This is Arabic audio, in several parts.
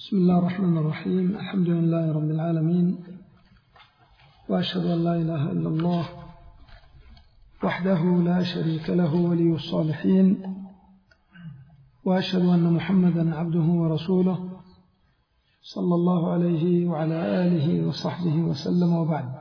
بسم الله الرحمن الرحيم. الحمد لله رب العالمين، وأشهد أن لا إله إلا الله وحده لا شريك له ولي الصالحين، وأشهد أن محمدا عبده ورسوله صلى الله عليه وعلى آله وصحبه وسلم، وبعد.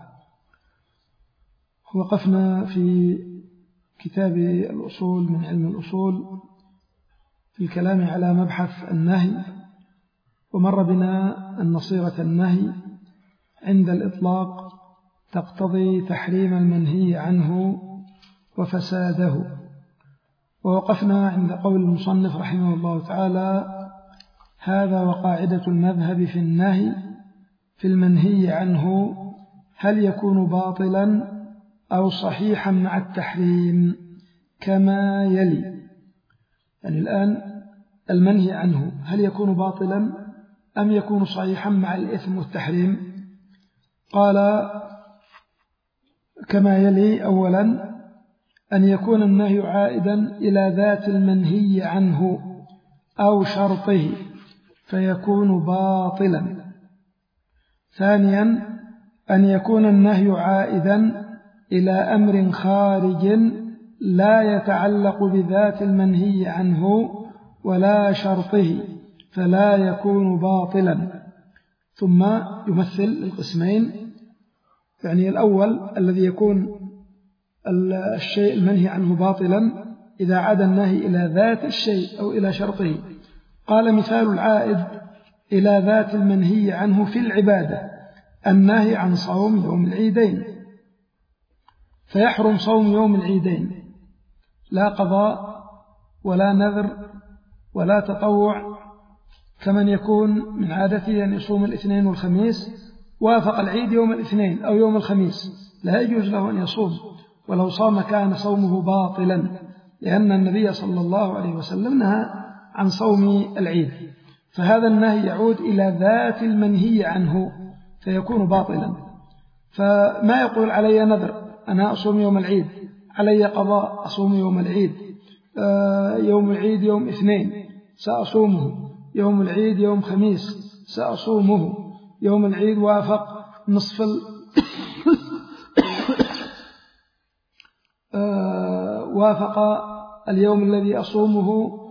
وقفنا في كتاب الأصول من علم الأصول في الكلام على مبحث النهي، ومر بنا أن صيغة النهي عند الإطلاق تقتضي تحريم المنهي عنه وفساده. ووقفنا عند قول المصنف رحمه الله تعالى: هذا وقاعدة المذهب في النهي في المنهي عنه، هل يكون باطلا أو صحيحا مع التحريم كما يلي. يعني الآن المنهي عنه هل يكون باطلا أم يكون صحيحا مع الإثم والتحريم؟ قال كما يلي: أولا أن يكون النهي عائدا إلى ذات المنهي عنه أو شرطه فيكون باطلا. ثانيا أن يكون النهي عائدا إلى أمر خارج لا يتعلق بذات المنهي عنه ولا شرطه فلا يكون باطلا. ثم يمثل القسمين، يعني الأول الذي يكون الشيء المنهي عنه باطلا إذا عاد النهي إلى ذات الشيء أو إلى شرطه. قال: مثال العائد إلى ذات المنهي عنه في العبادة النهي عن صوم يوم العيدين، فيحرم صوم يوم العيدين، لا قضاء ولا نذر ولا تطوع، كمن يكون من عادته أن يصوم الاثنين والخميس، وافق العيد يوم الاثنين أو يوم الخميس لا يجوز له أن يصوم، ولو صام كان صومه باطلا، لأن النبي صلى الله عليه وسلم نهى عن صوم العيد. فهذا النهي يعود إلى ذات المنهي عنه فيكون باطلا. فما يقول: علي نذر أنا أصوم يوم العيد، علي قضاء أصوم يوم العيد، يوم العيد يوم اثنين سأصومه، يوم العيد يوم خميس سأصومه، يوم العيد وافق نصف وافق اليوم الذي أصومه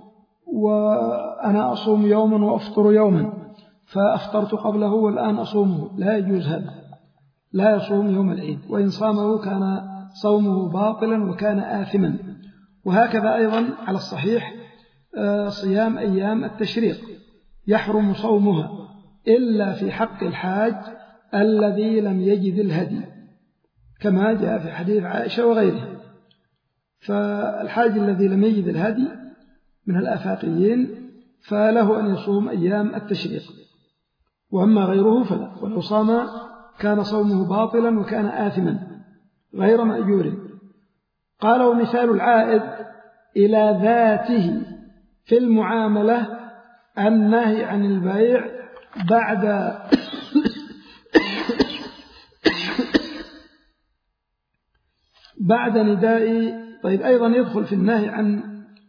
وأنا أصوم يوما وأفطر يوما، فأفطرت قبله والآن أصومه، لا يجوز هذا، لا يصوم يوم العيد، وإن صامه كان صومه باطلا وكان آثما. وهكذا أيضا على الصحيح صيام أيام التشريق يحرم صومها إلا في حق الحاج الذي لم يجد الهدي، كما جاء في حديث عائشة وغيره. فالحاج الذي لم يجد الهدي من الآفاقيين فله أن يصوم أيام التشريق، وأما غيره فلا، ولو صام كان صومه باطلا وكان آثما غير مأجور. قال: ومثال العائد إلى ذاته في المعاملة النهي عن البيع بعد نداء. طيب، أيضا يدخل في النهي عن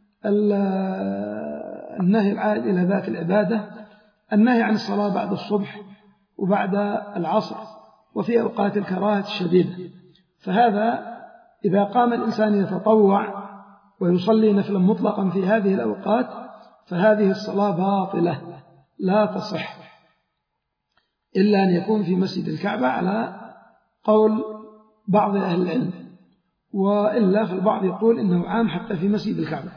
النهي العائد إلى ذات العبادة النهي عن الصلاة بعد الصبح وبعد العصر وفي أوقات الكراهة الشديدة. فهذا إذا قام الإنسان يتطوع ويصلي نفلا مطلقا في هذه الأوقات فهذه الصلاة باطلة لا تصح، إلا أن يكون في مسجد الكعبة على قول بعض أهل العلم، وإلا فالبعض يقول إنه عام حتى في مسجد الكعبة.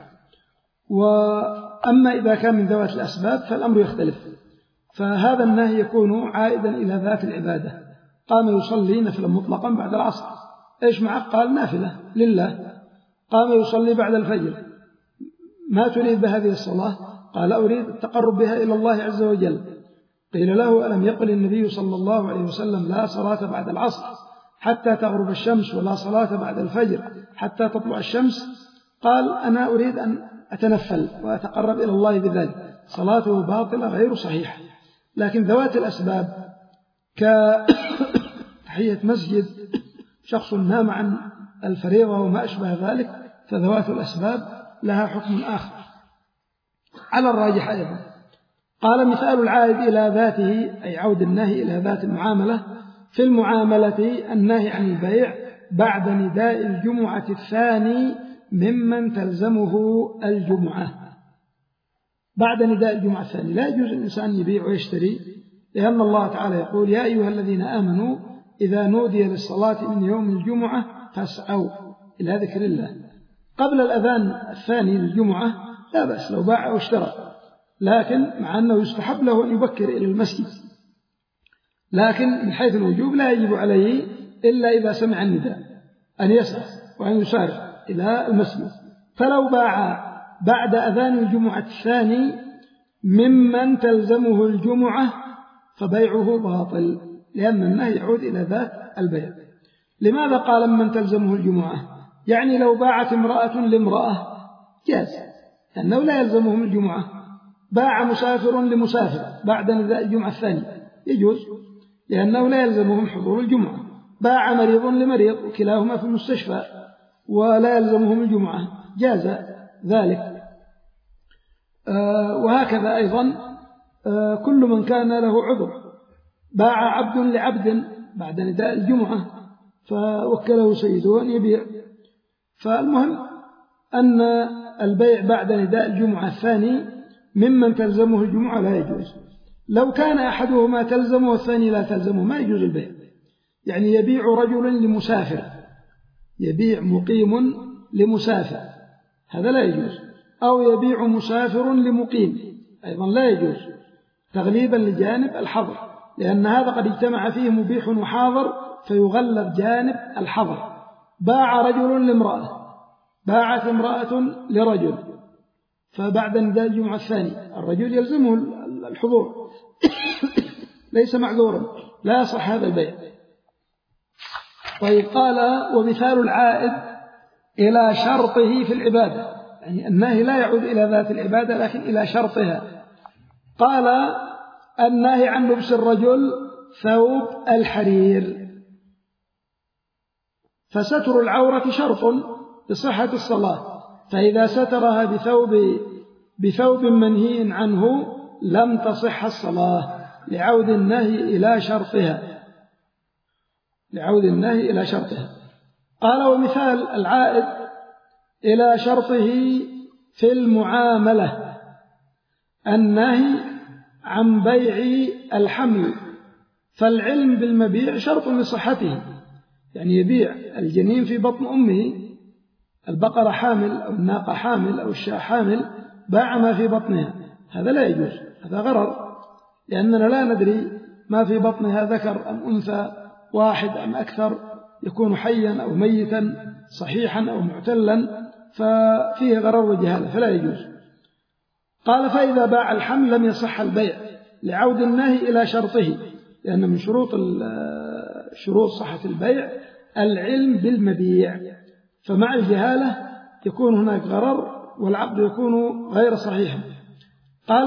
وأما إذا كان من ذوات الأسباب فالأمر يختلف، فهذا النهي يكون عائدا إلى ذات العبادة. قام يصلي نفلا مطلقا بعد العصر، إيش معك؟ قال: نافلة لله. قام يصلي بعد الفجر، ما تريد بهذه الصلاة؟ قال: أريد التقرب بها إلى الله عز وجل. قيل له: ألم يقل النبي صلى الله عليه وسلم لا صلاة بعد العصر حتى تغرب الشمس ولا صلاة بعد الفجر حتى تطلع الشمس؟ قال: أنا أريد أن أتنفل وأتقرب إلى الله بذلك. صلاته باطلة غير صحيحة. لكن ذوات الأسباب كتحية مسجد، شخص نام عن الفريضة وما أشبه ذلك، فذوات الأسباب لها حكم آخر. على الراجح أيضا قال مثال العائد إلى ذاته أي عود النهي إلى ذات المعاملة في المعاملة النهي عن البيع بعد نداء الجمعة الثاني ممن تلزمه الجمعة. بعد نداء الجمعة الثاني لا يجوز الإنسان يبيع ويشتري، لأن الله تعالى يقول يا أيها الذين آمنوا إذا نودي للصلاة من يوم الجمعة فاسعوا إلى ذكر الله. قبل الأذان الثاني للجمعة لا بأس لو باع أو اشترى، لكن مع أنه يستحب له أن يبكر إلى المسجد، لكن من حيث الوجوب لا يجب عليه إلا إذا سمع النداء أن يسعى وأن يسارع إلى المسجد. فلو باع بعد أذان الجمعة الثاني ممن تلزمه الجمعة فبيعه باطل، لأن النهي يعود إلى ذات البيع. لماذا قال ممن تلزمه الجمعة؟ يعني لو باعت امرأة لامرأة جاز، لأنه لا يلزمهم الجمعة. باع مسافر لمسافر بعد نداء الجمعة الثاني يجوز، لأنه لا يلزمهم حضور الجمعة. باع مريض لمريض وكلاهما في المستشفى ولا يلزمهم الجمعة جاز ذلك. وهكذا أيضا كل من كان له عذر. باع عبد لعبد بعد نداء الجمعة فوكله سيده أن يبيع. فالمهم أن البيع بعد نداء الجمعة الثاني ممن تلزمه الجمعة لا يجوز. لو كان أحدهما تلزمه والثاني لا تلزمه ما يجوز البيع. يعني يبيع رجل لمسافر، يبيع مقيم لمسافر، هذا لا يجوز. أو يبيع مسافر لمقيم أيضا لا يجوز، تغليبا لجانب الحظر، لأن هذا قد اجتمع فيه مبيح وحاضر فيغلب جانب الحظر. باع رجل لامرأة، باعت امرأة لرجل، فبعد نداء الجمعة الثاني الرجل يلزمه الحضور ليس معذورا، لا يصح هذا البيع. طيب قال ومثال العائد إلى شرطه في العبادة، يعني النهي لا يعود إلى ذات العبادة لكن إلى شرطها. قال النهي عن لبس الرجل ثوب الحرير، فستر العورة شرط لصحة الصلاة، فإذا سترها بثوب منهي عنه لم تصح الصلاة لعود النهي إلى شرطها، لعود النهي إلى شرطها. قال ومثال العائد إلى شرطه في المعاملة النهي عن بيع الحمل، فالعلم بالمبيع شرط لصحته، يعني يبيع الجنين في بطن أمه، البقرة حامل أو الناقة حامل أو الشاة حامل، باع ما في بطنها، هذا لا يجوز، هذا غرر، لأننا لا ندري ما في بطنها ذكر أم أنثى، واحد أم أكثر، يكون حيا أو ميتا، صحيحا أو معتلا، ففيه غرر وجهالة فلا يجوز. قال فإذا باع الحمل لم يصح البيع لعود النهي إلى شرطه، لأن من شروط صحة البيع العلم بالمبيع، فمع الجهالة يكون هناك غرر والعقد يكون غير صحيح. قال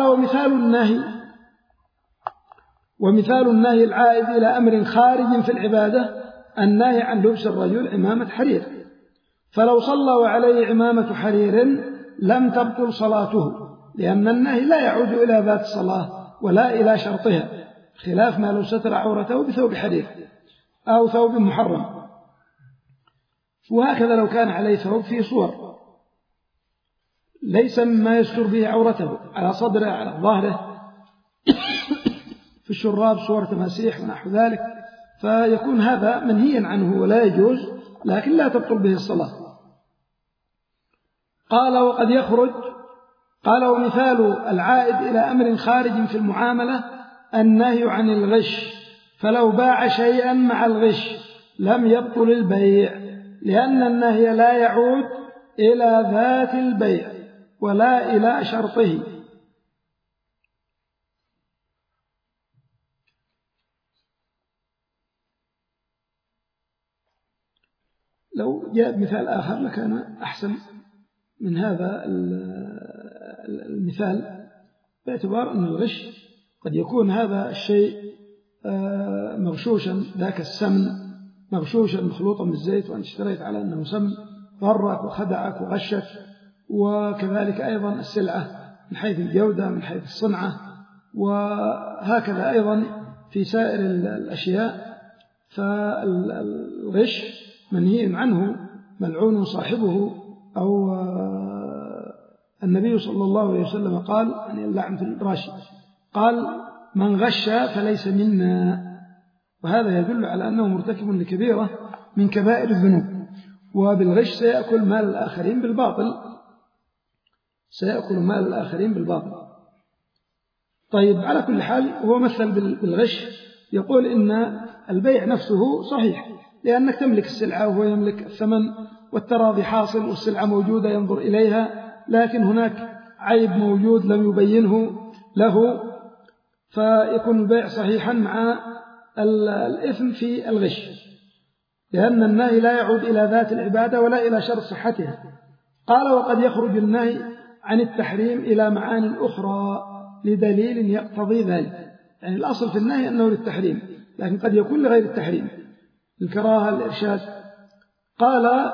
ومثال النهي العائد إلى أمر خارج في العبادة النهي عن لبس الرجل عمامة حرير، فلو صلى وعليه عمامة حرير لم تبطل صلاته، لأن النهي لا يعود إلى ذات الصلاة ولا إلى شرطها، خلاف ما لو ستر عورته بثوب حرير أو ثوب محرم. وهكذا لو كان عليه ثوب فيه صور ليس مما يستر به عورته، على صدره على ظهره في الشراب صور تماسيح ونحو ذلك، فيكون هذا منهيا عنه ولا يجوز، لكن لا تبطل به الصلاة. قال وقد يخرج. قال ومثال العائد إلى أمر خارج في المعاملة النهي عن الغش، فلو باع شيئا مع الغش لم يبطل البيع، لأن النهي لا يعود إلى ذات البيع ولا إلى شرطه. لو جاء مثال آخر لكان أحسن من هذا المثال، باعتبار أن الغش قد يكون هذا الشيء مغشوشا، ذاك السمن مغشوشا مخلوطا بالزيت، وأنت اشتريت على أنه سمن غرك وخدعك وغشك، وكذلك أيضا السلعة من حيث الجودة من حيث الصنعة وهكذا أيضا في سائر الأشياء. فالغش منهي عنه، ملعون صاحبه، أو النبي صلى الله عليه وسلم قال يعني اللعن في الراشي، قال من غش فليس منا، وهذا يدل على أنه مرتكب لكبيرة من كبائر الذنوب، وبالغش سيأكل مال الآخرين بالباطل، سيأكل مال الآخرين بالباطل. طيب، على كل حال هو مثل بالغش، يقول إن البيع نفسه صحيح، لأنك تملك السلعة وهو يملك الثمن، والتراضي حاصل والسلعة موجودة ينظر إليها، لكن هناك عيب موجود لم يبينه له، فيكون البيع صحيحا مع الإثم في الغش، لأن النهي لا يعود إلى ذات العبادة ولا إلى شرط صحتها. قال وقد يخرج النهي عن التحريم إلى معاني أخرى لدليل يقتضي ذلك، يعني الأصل في النهي أنه للتحريم، لكن قد يكون لغير التحريم، الكراهة، الإرشاد. قال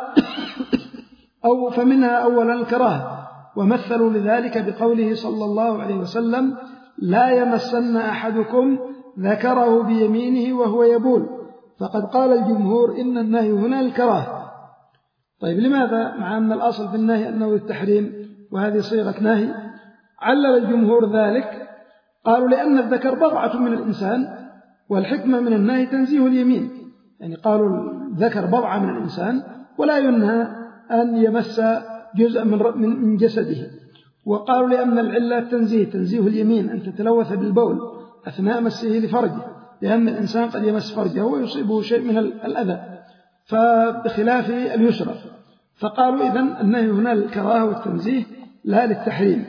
أو فمنها أولا الكراهة، ومثلوا لذلك بقوله صلى الله عليه وسلم لا يمسن أحدكم ذكره بيمينه وهو يبول، فقد قال الجمهور إن النهي هنا الكراهة. طيب، لماذا مع أن الأصل في النهي أنه التحريم وهذه صيغة نهي؟ علل الجمهور ذلك، قالوا لأن الذكر بضعة من الإنسان، والحكمة من النهي تنزيه اليمين، يعني قالوا الذكر بضعة من الإنسان ولا ينهى أن يمس جزء من جسده، وقالوا لأن العلة تنزيه اليمين أن تتلوث بالبول أثناء مسه لفرجه، لأن الإنسان قد يمس فرجه ويصيبه شيء من الأذى، فبخلاف اليسرى. فقالوا إذن النهي هنا للكراهة والتنزيه لا للتحريم،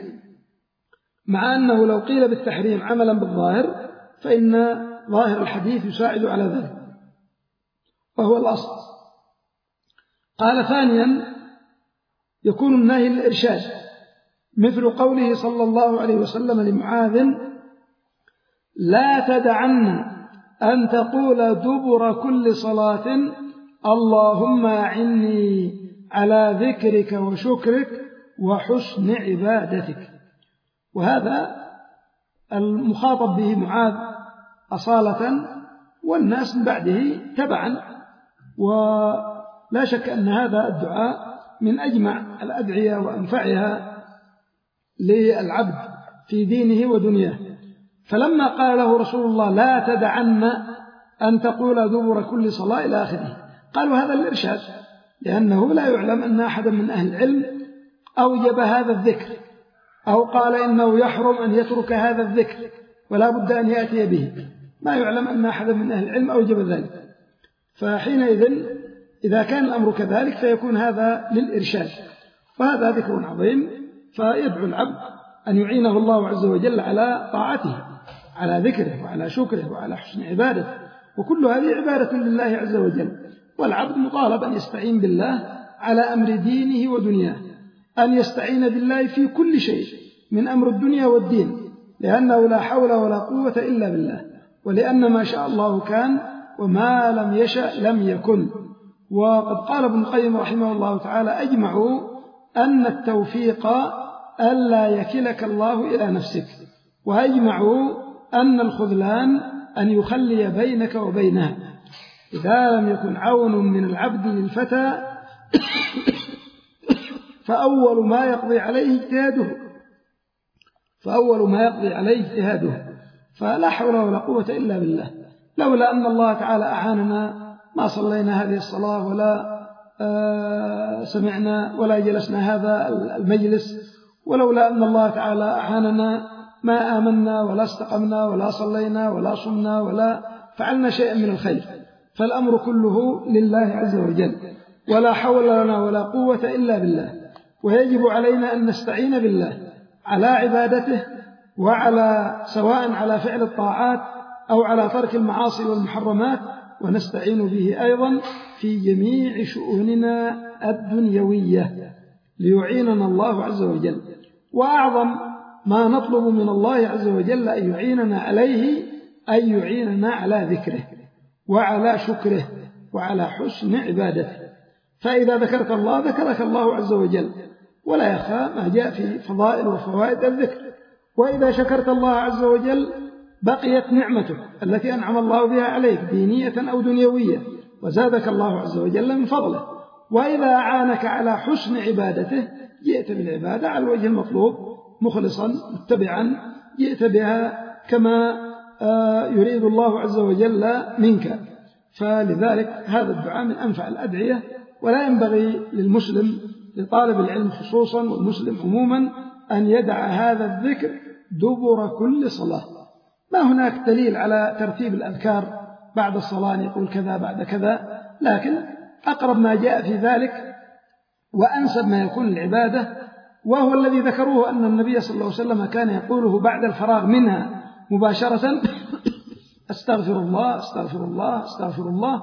مع أنه لو قيل بالتحريم عملا بالظاهر فإن ظاهر الحديث يساعد على ذلك، وهو الأصل. قال ثانيا يكون النهي للإرشاد، مثل قوله صلى الله عليه وسلم لمعاذ لا تدعن أن تقول دبر كل صلاة اللهم أعني على ذكرك وشكرك وحسن عبادتك. وهذا المخاطب به معاذ أصالة، والناس من بعده تبعا، ولا شك أن هذا الدعاء من أجمع الأدعية وأنفعها للعبد في دينه ودنياه. فلما قال له رسول الله لا تدعن أن تقول دبر كل صلاة إلى آخره، قالوا هذا الإرشاد، لأنه لا يعلم أن أحدا من أهل العلم أوجب هذا الذكر، أو قال إنه يحرم أن يترك هذا الذكر ولا بد أن يأتي به، ما يعلم أن أحدا من أهل العلم أوجب ذلك. فحينئذ إذا كان الأمر كذلك فيكون هذا للإرشاد، وهذا ذكر عظيم، فيدعو العبد أن يعينه الله عز وجل على طاعته، على ذكره وعلى شكره وعلى حسن عبادته، وكل هذه عبادة لله عز وجل. والعبد مطالب أن يستعين بالله على أمر دينه ودنياه، أن يستعين بالله في كل شيء من أمر الدنيا والدين، لأنه لا حول ولا قوة إلا بالله، ولأن ما شاء الله كان وما لم يشأ لم يكن. وقد قال ابن القيم رحمه الله تعالى أجمعوا أن التوفيق ألا يكلك الله إلى نفسك، وأجمعوا أن الخذلان أن يخلي بينك وبينها. إذا لم يكن عون من العبد للفتى فأول ما يقضي عليه اجتهاده، فلا حول ولا قوة إلا بالله. لولا أن الله تعالى أعاننا ما صلينا هذه الصلاة ولا سمعنا ولا جلسنا هذا المجلس، ولولا أن الله تعالى أعاننا ما آمنا ولا استقمنا ولا صلينا ولا صمنا ولا فعلنا شيئا من الخير. فالأمر كله لله عز وجل، ولا حول لنا ولا قوة إلا بالله. ويجب علينا أن نستعين بالله على عبادته، وعلى سواء على فعل الطاعات أو على ترك المعاصي والمحرمات، ونستعين به أيضا في جميع شؤوننا الدنيوية ليعيننا الله عز وجل. وأعظم ما نطلب من الله عز وجل أن يعيننا عليه أن يعيننا على ذكره وعلى شكره وعلى حسن عبادته. فإذا ذكرت الله ذكرك الله عز وجل، ولا يخفى ما جاء في فضائل وفوائد الذكر. وإذا شكرت الله عز وجل بقيت نعمته التي أنعم الله بها عليك دينية أو دنيوية، وزادك الله عز وجل من فضله. وإذا أعانك على حسن عبادته جئت بالعبادة على الوجه المطلوب مخلصا متبعا، جئت بها كما يريد الله عز وجل منك. فلذلك هذا الدعاء من أنفع الأدعية، ولا ينبغي للمسلم لطالب العلم خصوصا والمسلم عموما أن يدع هذا الذكر دبر كل صلاة. ما هناك دليل على ترتيب الأذكار بعد الصلاة يقول كذا بعد كذا، لكن أقرب ما جاء في ذلك وأنسب ما يكون العبادة، وهو الذي ذكروه أن النبي صلى الله عليه وسلم كان يقوله بعد الفراغ منها مباشرة: أستغفر الله أستغفر الله أستغفر الله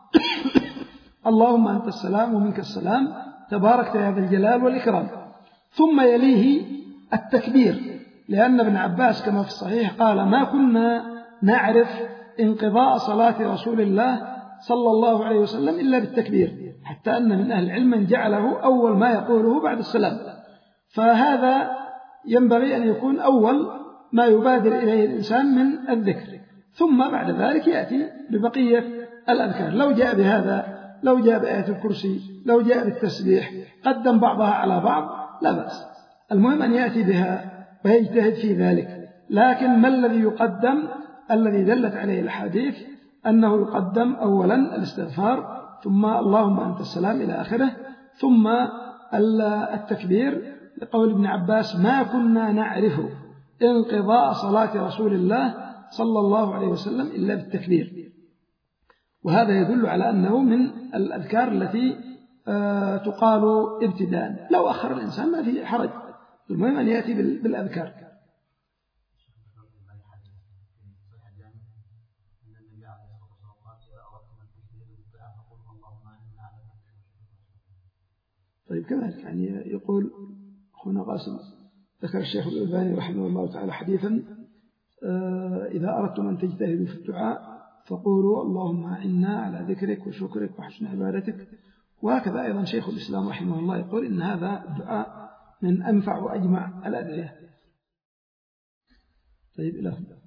اللهم أنت السلام ومنك السلام تباركت يا ذا الجلال والإكرام. ثم يليه التكبير، لأن ابن عباس كما في الصحيح قال: ما كنا نعرف انقضاء صلاة رسول الله صلى الله عليه وسلم إلا بالتكبير، حتى أن من أهل العلم من جعله أول ما يقوله بعد السلام. فهذا ينبغي أن يكون أول ما يبادر إليه الإنسان من الذكر، ثم بعد ذلك يأتي ببقية الأذكار. لو جاء بهذا، لو جاء بآية الكرسي، لو جاء بالتسبيح، قدم بعضها على بعض لا بأس، المهم أن يأتي بها ويجتهد في ذلك. لكن ما الذي يقدم؟ الذي دلت عليه الحديث أنه يقدم أولا الاستغفار، ثم اللهم أنت السلام إلى آخره، ثم التكبير، لقول ابن عباس: ما كنا نعرف انقضاء صلاة رسول الله صلى الله عليه وسلم إلا بالتكبير. وهذا يدل على أنه من الأذكار التي تقال ابتداء. لو أخر الإنسان ما فيه حرج، المهم أن يأتي بالأذكار. طيب كذلك يعني يقول أخونا قاسم، ذكر الشيخ الألباني رحمه الله تعالى حديثا: إذا أردتم أن تجتهدوا في الدعاء فقولوا اللهم أعنا على ذكرك وشكرك وحسن عبادتك. وهكذا أيضا شيخ الإسلام رحمه الله يقول إن هذا الدعاء من أنفع وأجمع الأدعية. طيب إلى هنا.